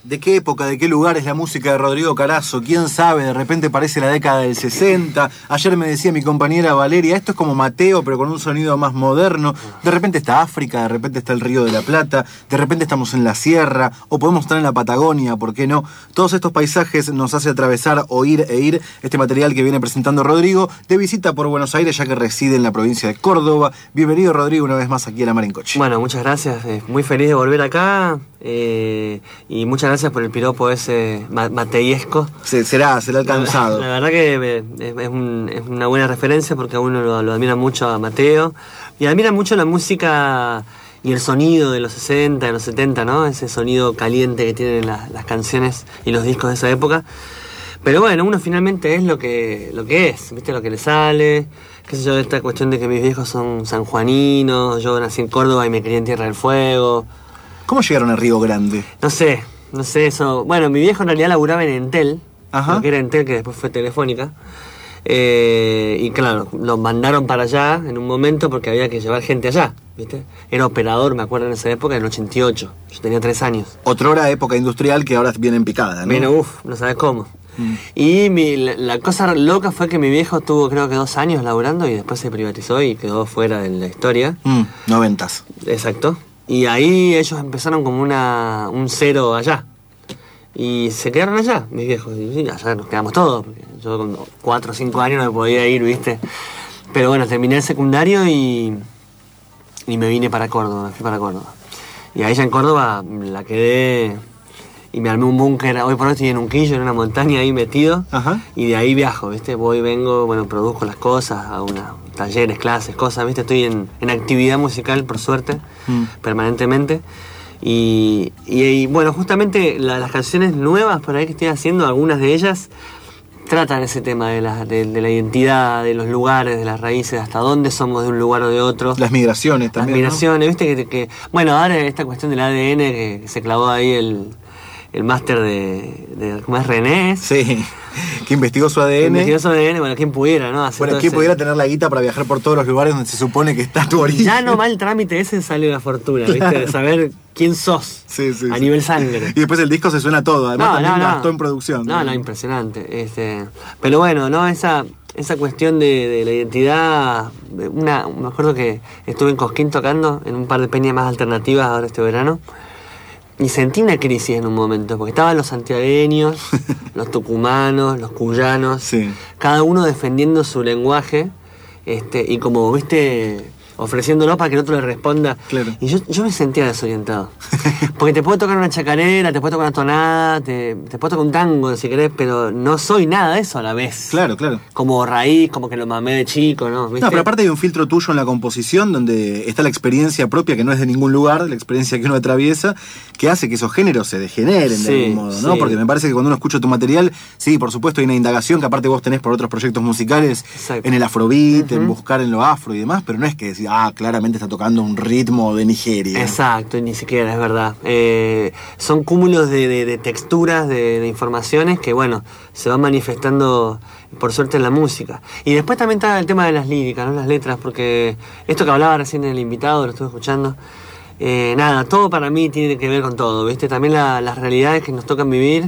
¿De qué época, de qué lugar es la música de Rodrigo Carazo? ¿Quién sabe? De repente parece la década del 60. Ayer me decía mi compañera Valeria, esto es como Mateo, pero con un sonido más moderno. De repente está África, de repente está el Río de la Plata, de repente estamos en la sierra, o podemos estar en la Patagonia, ¿por qué no? Todos estos paisajes nos hace atravesar, oír e ir este material que viene presentando Rodrigo, de visita por Buenos Aires, ya que reside en la provincia de Córdoba. Bienvenido, Rodrigo, una vez más aquí a La Mar en Coche. Bueno, muchas gracias. Muy feliz de volver acá. Y muchas gracias por el piropo ese mateiesco. Será alcanzado. La verdad que es una buena referencia porque a uno lo admira mucho a Mateo. Y admira mucho la música y el sonido de los 60, de los 70, ¿no? Ese sonido caliente que tienen las canciones y los discos de esa época. Pero bueno, uno finalmente es lo que es, ¿viste? Lo que le sale. Qué sé yo, esta cuestión de que mis viejos son sanjuaninos, yo nací en Córdoba y me crié en Tierra del Fuego. ¿Cómo llegaron a Río Grande? No sé eso. Bueno, mi viejo en realidad laburaba en Entel, lo que era Entel, que después fue Telefónica. Y claro, lo mandaron para allá en un momento porque había que llevar gente allá, ¿viste? Era operador, me acuerdo, en esa época, en el 88. Yo tenía 3 años. Otrora época industrial que ahora viene en picada, ¿no? Viene, no sabes cómo. Y la cosa loca fue que mi viejo tuvo creo que 2 años laburando y después se privatizó y quedó fuera de la historia. 90s. Exacto. Y ahí ellos empezaron como un cero allá. Y se quedaron allá, mis viejos. Y allá nos quedamos todos. Porque yo con 4 o 5 años no me podía ir, ¿viste? Pero bueno, terminé el secundario y me vine para Córdoba, me fui para Córdoba. Y ahí ya en Córdoba la quedé y me armé un búnker. Hoy por hoy estoy en un quillo, en una montaña ahí metido. Ajá. Y de ahí viajo, ¿viste? Voy, vengo, bueno, produzco las cosas, hago talleres, clases, cosas, ¿viste? Estoy en actividad musical, por suerte, permanentemente. Y bueno, justamente las canciones nuevas por ahí que estoy haciendo, algunas de ellas tratan ese tema de la identidad, de los lugares, de las raíces, hasta dónde somos de un lugar o de otro. Las migraciones también. Las migraciones, ¿no? Viste que bueno, ahora esta cuestión del ADN que se clavó ahí el máster de ¿cómo es? René. Sí, que investigó su ADN. Bueno, quien pudiera, ¿no? Quien pudiera tener la guita para viajar por todos los lugares donde se supone que está tu origen. Ya nomás el trámite ese sale una fortuna, ¿viste? Claro. De saber quién sos a nivel sangre. Y después el disco se suena todo, además también gastó en producción. No, impresionante. Pero bueno, ¿no? Esa cuestión de la identidad, me acuerdo que estuve en Cosquín tocando en un par de peñas más alternativas ahora este verano. Y sentí una crisis en un momento, porque estaban los santiagueños, los tucumanos, los cuyanos, cada uno defendiendo su lenguaje, y como, viste, ofreciéndolo para que el otro le responda. Claro. Y yo me sentía desorientado. Porque te puedo tocar una chacarera, te puedo tocar una tonada, te puedo tocar un tango si querés, pero no soy nada de eso a la vez. Claro. Como raíz, como que lo mamé de chico, ¿no? ¿Viste? No, pero aparte hay un filtro tuyo en la composición donde está la experiencia propia que no es de ningún lugar, la experiencia que uno atraviesa, que hace que esos géneros se degeneren de algún modo, ¿no? Porque me parece que cuando uno escucha tu material, sí, por supuesto hay una indagación que aparte vos tenés por otros proyectos musicales, en el afrobeat, en buscar en lo afro y demás, pero no es que decís, claramente está tocando un ritmo de Nigeria. Exacto, ni siquiera, es verdad. Son cúmulos de texturas, de informaciones que, bueno, se van manifestando, por suerte, en la música. Y después también está el tema de las líricas, ¿no? Las letras, porque esto que hablaba recién el invitado, lo estuve escuchando, todo para mí tiene que ver con todo, ¿viste? También las realidades que nos tocan vivir,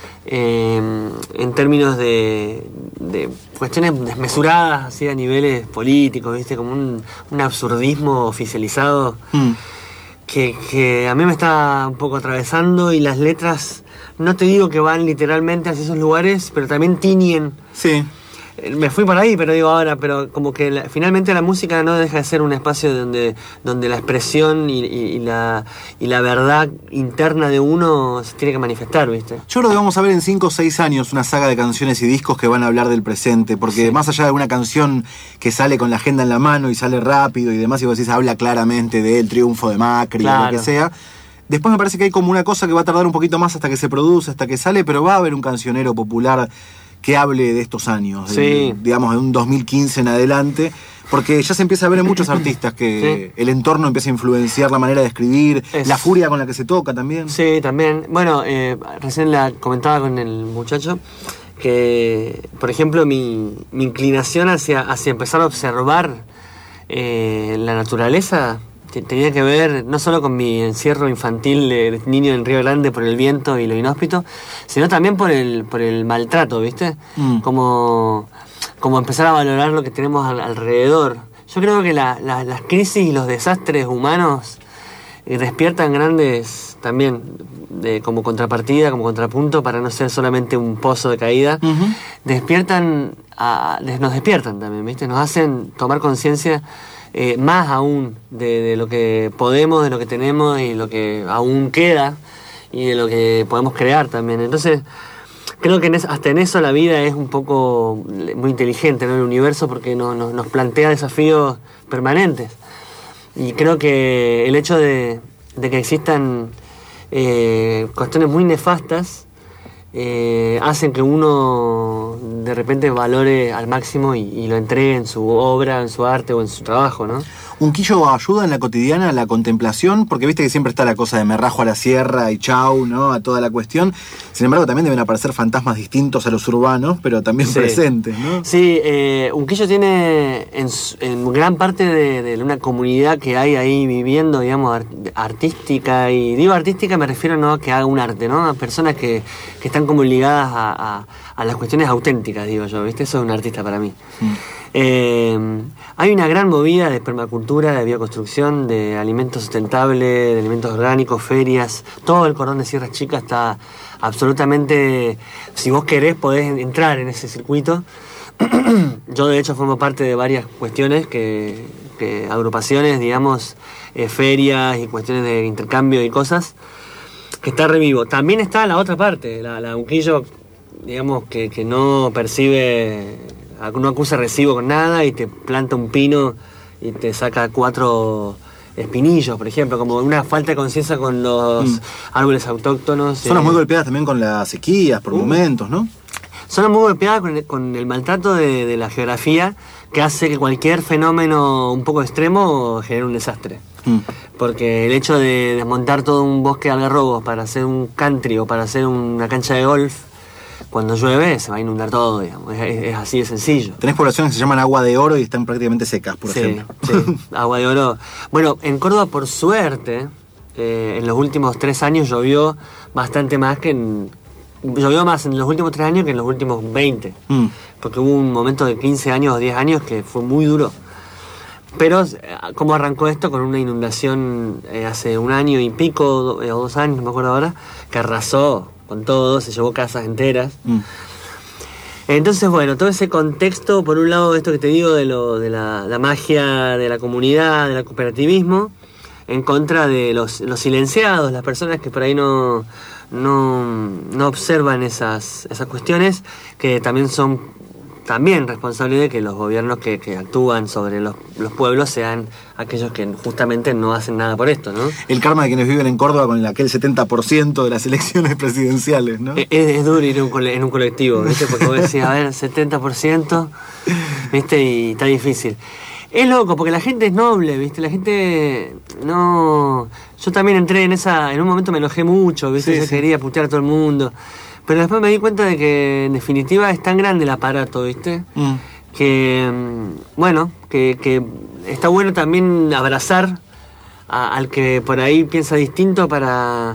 en términos de cuestiones desmesuradas, así a niveles políticos, ¿viste? Como un absurdismo oficializado que a mí me está un poco atravesando, y las letras, no te digo que van literalmente hacia esos lugares, pero también tiñen. Sí. Me fui por ahí, pero como que finalmente la música no deja de ser un espacio donde la expresión y la verdad interna de uno se tiene que manifestar, ¿viste? Yo creo que vamos a ver en 5 o 6 años una saga de canciones y discos que van a hablar del presente, porque más allá de una canción que sale con la agenda en la mano y sale rápido y demás, y vos decís, habla claramente del triunfo de Macri o lo que sea, después me parece que hay como una cosa que va a tardar un poquito más hasta que se produce, hasta que sale, pero va a haber un cancionero popular que hable de estos años, digamos de un 2015 en adelante, porque ya se empieza a ver en muchos artistas que el entorno empieza a influenciar la manera de escribir, la furia con la que se toca también. Sí, también. Bueno, recién la comentaba con el muchacho que, por ejemplo, mi inclinación hacia empezar a observar la naturaleza tenía que ver no solo con mi encierro infantil de niño en Río Grande por el viento y lo inhóspito, sino también por el maltrato, ¿viste? Como empezar a valorar lo que tenemos alrededor. Yo creo que las crisis y los desastres humanos despiertan grandes también como contrapartida, como contrapunto, para no ser solamente un pozo de caída. Nos despiertan también, ¿viste? Nos hacen tomar conciencia más aún de lo que podemos, de lo que tenemos y lo que aún queda y de lo que podemos crear también. Entonces creo que hasta en eso la vida es un poco muy inteligente, ¿no? El universo, porque nos plantea desafíos permanentes. Y creo que el hecho de que existan cuestiones muy nefastas hacen que uno de repente valore al máximo y lo entregue en su obra, en su arte o en su trabajo, ¿no? ¿Unquillo ayuda en la cotidiana a la contemplación? Porque viste que siempre está la cosa de me rajo a la sierra y chau, ¿no? A toda la cuestión. Sin embargo, también deben aparecer fantasmas distintos a los urbanos, pero también presentes, ¿no? Sí, Unquillo tiene en gran parte de una comunidad que hay ahí viviendo, digamos, artística. Y digo artística, me refiero no a que haga un arte, ¿no? A personas que están como ligadas a las cuestiones auténticas, digo yo, ¿viste? Eso es un artista para mí. Hay una gran movida de permacultura, de bioconstrucción, de alimentos sustentables, de alimentos orgánicos, ferias. Todo el cordón de Sierra Chica está absolutamente... Si vos querés, podés entrar en ese circuito. Yo, de hecho, formo parte de varias cuestiones agrupaciones, digamos, ferias y cuestiones de intercambio y cosas, que está revivo. También está la otra parte, la Unquillo, digamos, que no percibe... No acusa recibo con nada y te planta un pino y te saca 4 espinillos, por ejemplo, como una falta de conciencia con los árboles autóctonos. Zonas muy golpeadas también con las sequías por momentos, ¿no? Zonas muy golpeadas con el maltrato de la geografía, que hace que cualquier fenómeno un poco extremo genere un desastre. Porque el hecho de desmontar todo un bosque de algarrobos para hacer un country o para hacer una cancha de golf, cuando llueve se va a inundar todo, digamos. Es así de sencillo. Tenés poblaciones que se llaman Agua de Oro y están prácticamente secas, por ejemplo. Sí, Agua de Oro. Bueno, en Córdoba, por suerte, en los últimos 3 años llovió bastante más llovió más en los últimos 3 años que en los últimos 20. Porque hubo un momento de 15 años o 10 años que fue muy duro. Pero, ¿cómo arrancó esto? Con una inundación hace 1 año y pico, o 2 años, no me acuerdo ahora, que arrasó con todo, se llevó casas enteras. Entonces, bueno, todo ese contexto, por un lado, esto que te digo de la magia de la comunidad, del cooperativismo, en contra de los silenciados, las personas que por ahí no observan esas cuestiones, que también son responsables de que los gobiernos que actúan sobre los pueblos sean aquellos que justamente no hacen nada por esto, ¿no? El karma de quienes viven en Córdoba con aquel 70% de las elecciones presidenciales, ¿no? Es duro ir en un colectivo, ¿viste? Porque vos decís, a ver, 70%, ¿viste? Y está difícil. Es loco, porque la gente es noble, ¿viste? La gente no... Yo también entré en un momento me enojé mucho, ¿viste? Yo quería putear a todo el mundo. Pero después me di cuenta de que, en definitiva, es tan grande el aparato, ¿viste? Que, bueno, que está bueno también abrazar al que por ahí piensa distinto para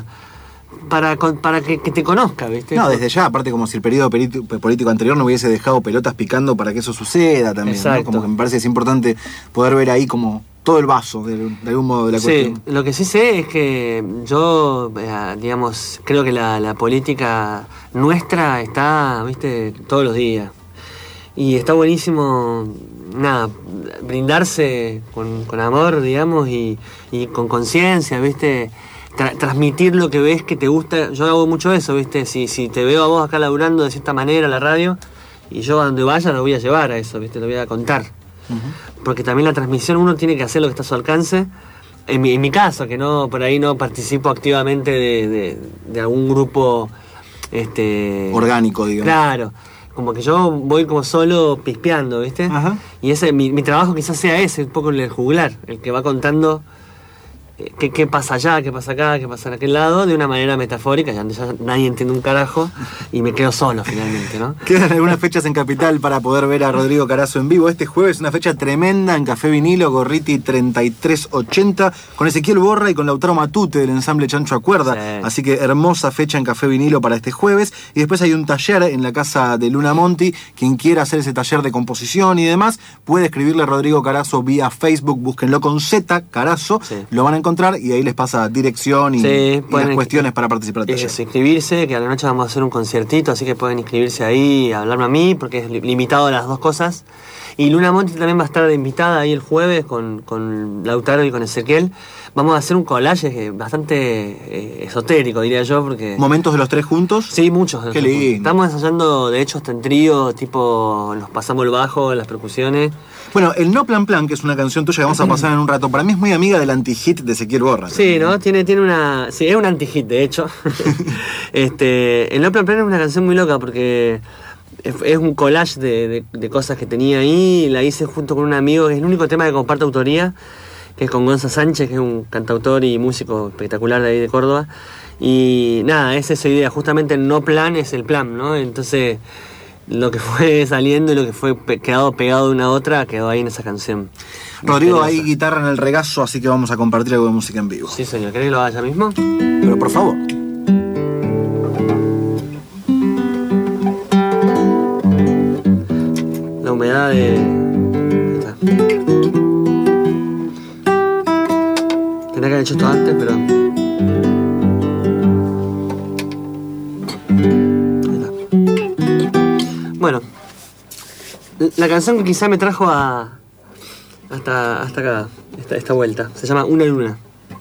que te conozca, ¿viste? No, desde ya, aparte como si el periodo político anterior no hubiese dejado pelotas picando para que eso suceda también, ¿no? Como que me parece que es importante poder ver ahí como todo el vaso, de algún modo, de la cuestión. Sí, lo que sí sé es que yo, digamos, creo que la política nuestra está, ¿viste?, todos los días. Y está buenísimo, nada, brindarse con amor, digamos, y con conciencia, ¿viste?, transmitir lo que ves que te gusta. Yo hago mucho eso, ¿viste? Si te veo a vos acá laburando de cierta manera la radio, y yo a donde vaya lo voy a llevar a eso, ¿viste? Lo voy a contar. Porque también la transmisión uno tiene que hacer lo que está a su alcance. En mi caso, que no por ahí no participo activamente de algún grupo orgánico, digamos. Claro. Como que yo voy como solo pispeando, ¿viste? Y ese mi trabajo quizás sea ese, un poco el juglar, el que va contando qué pasa allá, qué pasa acá, qué pasa en aquel lado, de una manera metafórica, ya nadie entiende un carajo y me quedo solo finalmente, ¿no? Quedan algunas fechas en Capital para poder ver a Rodrigo Carazo en vivo. Este jueves una fecha tremenda en Café Vinilo, Gorriti 3380, con Ezequiel Borra y con Lautaro Matute del ensamble Chancho Acuerda. Sí. Así que hermosa fecha en Café Vinilo para este jueves. Y después hay un taller en la casa de Luna Monti. Quien quiera hacer ese taller de composición y demás, puede escribirle a Rodrigo Carazo vía Facebook, búsquenlo con Z, Carazo, sí. Lo van a encontrar y ahí les pasa dirección y las cuestiones para participar del taller. Inscribirse, que a la noche vamos a hacer un conciertito, así que pueden inscribirse ahí, hablarme a mí, porque es limitado a las dos cosas. Y Luna Monti también va a estar de invitada ahí el jueves con Lautaro y con Ezequiel. Vamos a hacer un collage bastante esotérico, diría yo, porque... ¿Momentos de los tres juntos? Sí, muchos. Qué lindo. Estamos ensayando, de hecho, hasta en trío, tipo, nos pasamos el bajo, las percusiones. Bueno, el No Plan Plan, que es una canción tuya que vamos a pasar en un rato, para mí es muy amiga del anti-hit de Ezequiel Borra. Sí, ¿no? Tiene una... Sí, es un anti-hit, de hecho. El No Plan Plan es una canción muy loca porque... Es un collage de cosas que tenía ahí. La hice junto con un amigo, que es el único tema que comparte autoría, que es con Gonza Sánchez, que es un cantautor y músico espectacular de ahí de Córdoba. Y nada, es esa idea. Justamente el no plan es el plan, ¿no? Entonces, lo que fue saliendo y lo que fue quedado pegado de una a otra, quedó ahí en esa canción. Rodrigo, hay guitarra en el regazo, así que vamos a compartir algo de música en vivo. Sí, señor. ¿Querés que lo haga ya mismo? Pero por favor. La humedad de... Ahí está. Tenía que haber hecho esto antes, pero... Ahí está. Bueno, la canción que quizá me trajo hasta acá, esta vuelta, se llama Una Luna.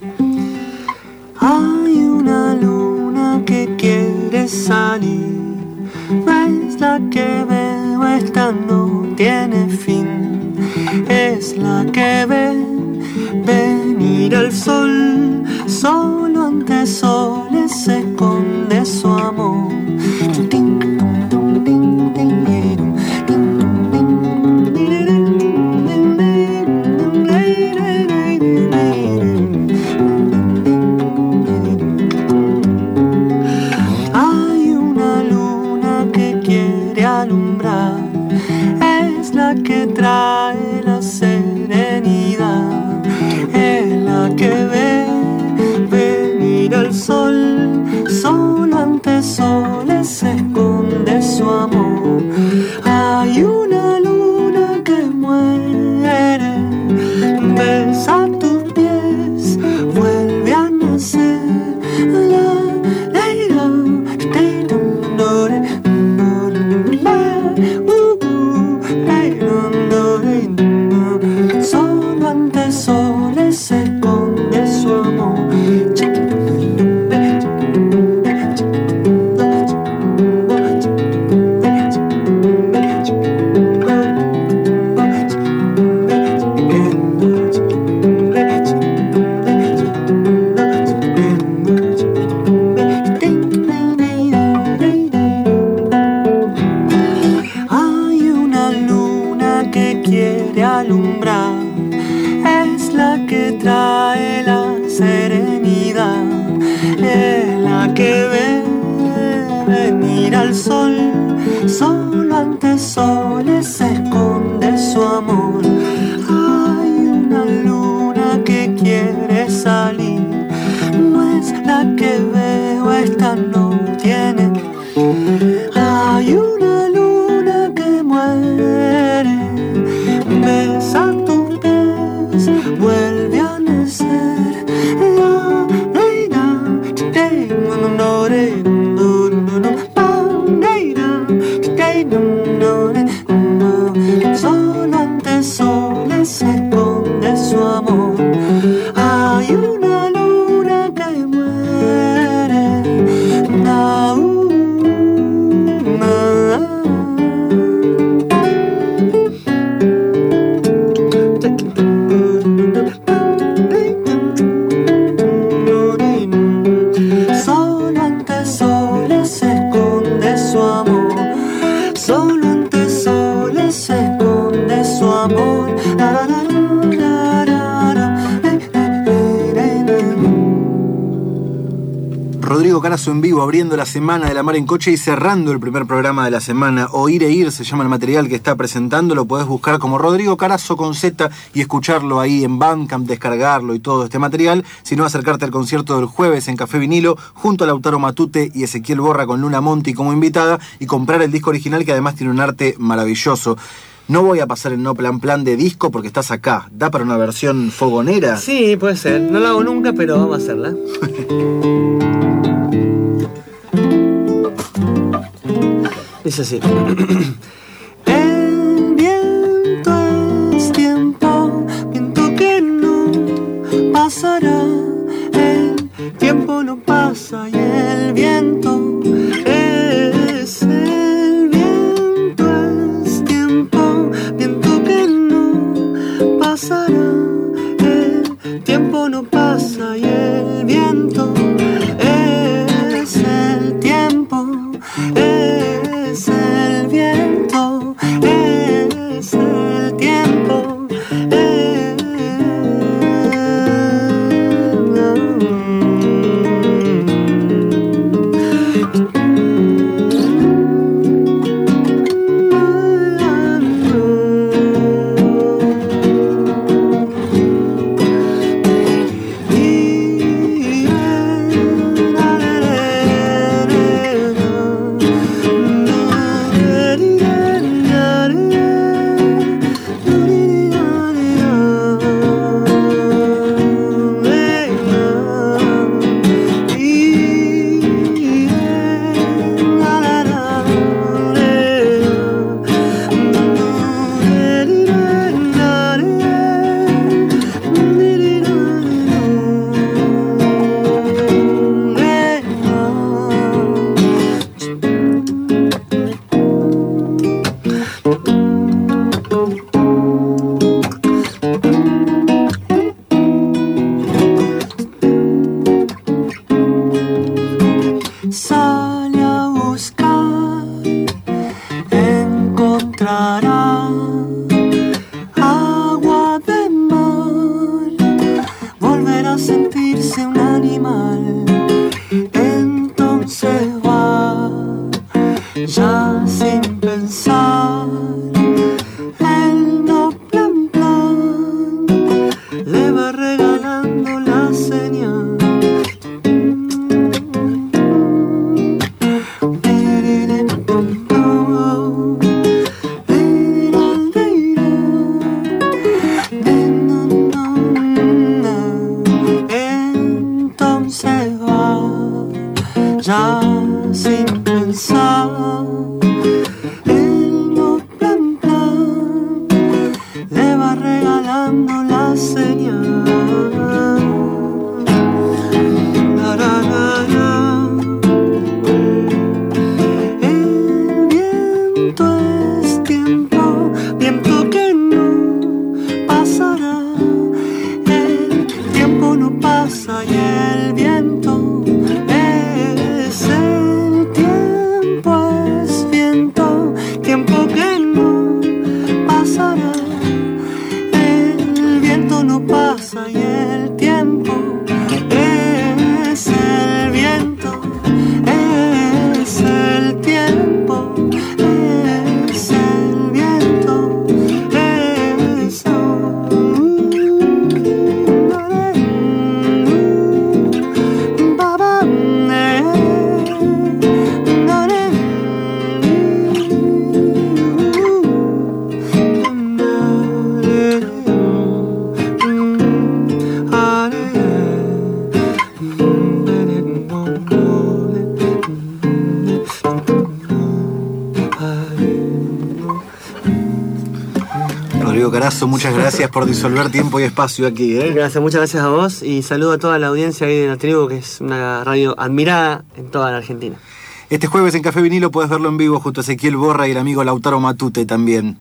Hay una luna que quiere salir, no es la que veo, esta no tiene fin, es la que ve venir al sol, solo ante soles se esconde su amor. Que trae la serenidad, es la que ve venir al sol, solo ante soles se esconde su amor. Hay una luna que muere, besa tus pies, vuelve a nacer. Solo ante soles se esconde su amor. Hay una luna que quiere alumbrar, es la que trae la serenidad, es la que ve venir al sol, solo ante soles se esconde su amor. Hay una luna que quiere salir, no es la que veo, esta no tiene. Hay una luna que muere, besa tus pies, vuelve a nacer. Solo ante soles se esconde su amor. Hay una luna que muere. Solo ante soles se esconde su amor. Solo ante soles se esconde su amor. Carazo en vivo, abriendo la semana de La Mar en Coche y cerrando el primer programa de la semana. Oír e Ir se llama el material que está presentando. Lo podés buscar como Rodrigo Carazo con Z y escucharlo ahí en Bandcamp, descargarlo y todo este material. Si no, acercarte al concierto del jueves en Café Vinilo junto a Lautaro Matute y Ezequiel Borra con Luna Monti como invitada y comprar el disco original, que además tiene un arte maravilloso. No voy a pasar el No Plan Plan de disco porque estás acá. ¿Da para una versión fogonera? Sí, puede ser. No lo hago nunca, pero vamos a hacerla. Dice así. El viento es tiempo, viento que no pasará. El tiempo no pasa y el viento es el viento es tiempo, viento que no pasará. El tiempo no pasa y el viento es el tiempo. Es el viento, es el tiempo, sale a buscar, encontrará agua de mar, volverá a sentirse un animal, entonces va, ya sin pensar, el no plan plan, le va regalando la señal. Ya sin pensar, el no plan plan le va regalando la señal. La, la, la, la. El viento es tiempo, viento que no pasará. El tiempo no pasa y el viento tiempo que no pasará. El viento no pasa y el tiempo es el viento, es el tiempo, es el viento, es Rodrigo Carazo, muchas gracias por disolver tiempo y espacio aquí, ¿eh? Gracias, muchas gracias a vos y saludo a toda la audiencia ahí de La Tribu, que es una radio admirada en toda la Argentina. Este jueves en Café Vinilo podés verlo en vivo junto a Ezequiel Borra y el amigo Lautaro Matute también.